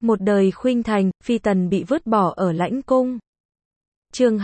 Một đời khuynh thành, phi tần bị vứt bỏ ở lãnh cung. Chương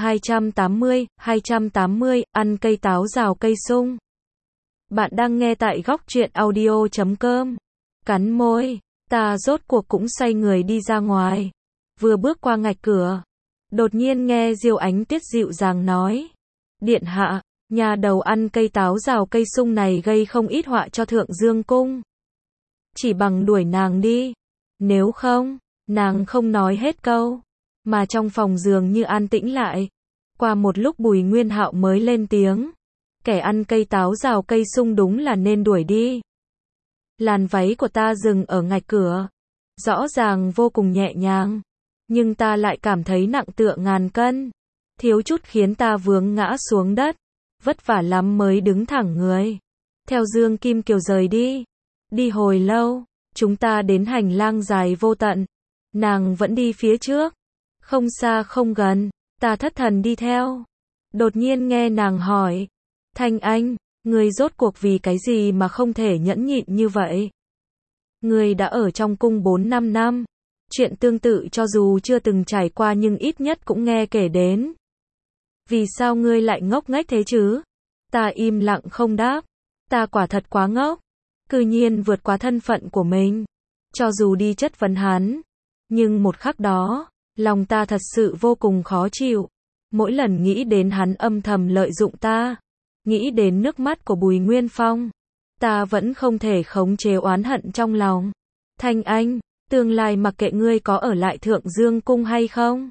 280, ăn cây táo rào cây sung. Bạn đang nghe tại góc truyện audio.com. Cắn môi, ta rốt cuộc cũng xoay người đi ra ngoài. Vừa bước qua ngạch cửa, đột nhiên nghe Diêu Ánh Tuyết dịu dàng nói: "Điện hạ, nhà đầu ăn cây táo rào cây sung này gây không ít họa cho Thượng Dương cung. Chỉ bằng đuổi nàng đi. Nếu không." Nàng không nói hết câu, mà trong phòng dường như an tĩnh lại. Qua một lúc Bùi Nguyên Hạo mới lên tiếng: "Kẻ ăn cây táo rào cây sung đúng là nên đuổi đi." Làn váy của ta dừng ở ngạch cửa, rõ ràng vô cùng nhẹ nhàng, nhưng ta lại cảm thấy nặng tựa ngàn cân, thiếu chút khiến ta vướng ngã xuống đất, vất vả lắm mới đứng thẳng người. Theo Dương Kim Kiều rời đi, đi hồi lâu, chúng ta đến hành lang dài vô tận, nàng vẫn đi phía trước, không xa không gần, ta thất thần đi theo. Đột nhiên nghe nàng hỏi: "Thanh Anh, ngươi rốt cuộc vì cái gì mà không thể nhẫn nhịn như vậy? Ngươi đã ở trong cung 4-5 năm, chuyện tương tự cho dù chưa từng trải qua nhưng ít nhất cũng nghe kể đến. Vì sao ngươi lại ngốc nghếch thế chứ?" Ta im lặng không đáp, ta quả thật quá ngốc, cư nhiên vượt quá thân phận của mình. Cho dù đi chất vấn hắn, nhưng một khắc đó, lòng ta thật sự vô cùng khó chịu. Mỗi lần nghĩ đến hắn âm thầm lợi dụng ta, nghĩ đến nước mắt của Bùi Nguyên Phong, ta vẫn không thể khống chế oán hận trong lòng. "Thanh Anh, tương lai mặc kệ ngươi có ở lại Thượng Dương cung hay không,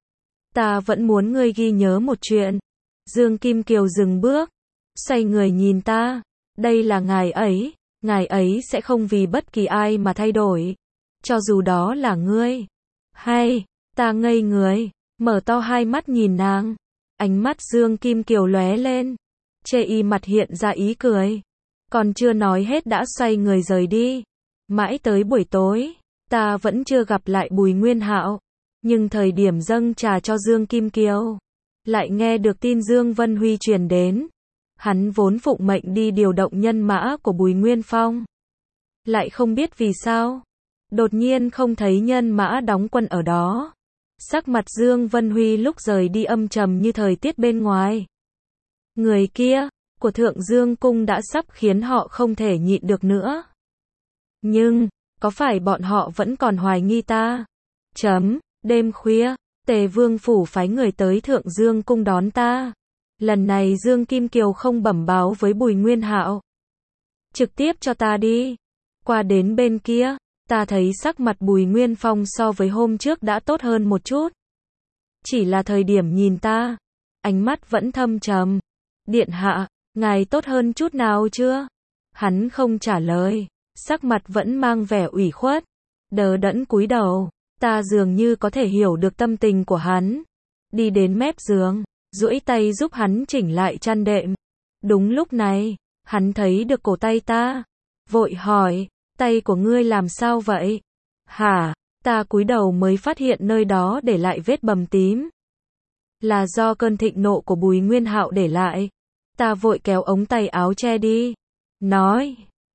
ta vẫn muốn ngươi ghi nhớ một chuyện." Dương Kim Kiều dừng bước, xoay người nhìn ta: "Đây là ngài ấy sẽ không vì bất kỳ ai mà thay đổi, cho dù đó là ngươi." Hay, ta ngây người, mở to hai mắt nhìn nàng, ánh mắt Dương Kim Kiều lóe lên, chê y mặt hiện ra ý cười. Còn chưa nói hết đã xoay người rời đi. Mãi tới buổi tối, ta vẫn chưa gặp lại Bùi Nguyên Hạo, nhưng thời điểm dâng trà cho Dương Kim Kiều, lại nghe được tin Dương Vân Huy truyền đến. Hắn vốn phụng mệnh đi điều động nhân mã của Bùi Nguyên Phong, lại không biết vì sao, đột nhiên không thấy nhân mã đóng quân ở đó. Sắc mặt Dương Vân Huy lúc rời đi âm trầm như thời tiết bên ngoài. Người kia, của Thượng Dương cung đã sắp khiến họ không thể nhịn được nữa. Nhưng, có phải bọn họ vẫn còn hoài nghi ta? Đêm khuya, Tề Vương phủ phái người tới Thượng Dương cung đón ta. Lần này Dương Kim Kiều không bẩm báo với Bùi Nguyên Hạo, trực tiếp cho ta đi. Qua đến bên kia, ta thấy sắc mặt Bùi Nguyên Phong so với hôm trước đã tốt hơn một chút. Chỉ là thời điểm nhìn ta, ánh mắt vẫn thâm trầm. "Điện hạ, ngài tốt hơn chút nào chưa?" Hắn không trả lời, sắc mặt vẫn mang vẻ ủy khuất, đờ đẫn cúi đầu. Ta dường như có thể hiểu được tâm tình của hắn, đi đến mép giường, duỗi tay giúp hắn chỉnh lại chăn đệm. Đúng lúc này, hắn thấy được cổ tay ta, vội hỏi: "Tay của ngươi làm sao vậy?" "Hả?" Ta cúi đầu mới phát hiện nơi đó để lại vết bầm tím, là do cơn thịnh nộ của Bùi Nguyên Hạo để lại. Ta vội kéo ống tay áo che đi, nói: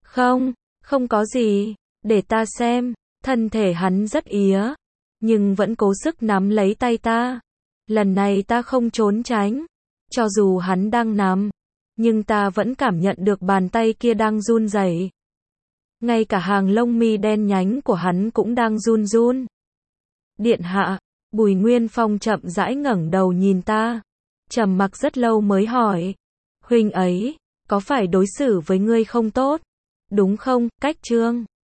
Không có gì, để ta xem." Thân thể hắn rất ía, nhưng vẫn cố sức nắm lấy tay ta. Lần này ta không trốn tránh, cho dù hắn đang nằm, nhưng ta vẫn cảm nhận được bàn tay kia đang run rẩy. Ngay cả hàng lông mi đen nhánh của hắn cũng đang run run. "Điện hạ." Bùi Nguyên Phong chậm rãi ngẩng đầu nhìn ta, trầm mặc rất lâu mới hỏi: "Huynh ấy, có phải đối xử với ngươi không tốt, đúng không, Cách Trương?"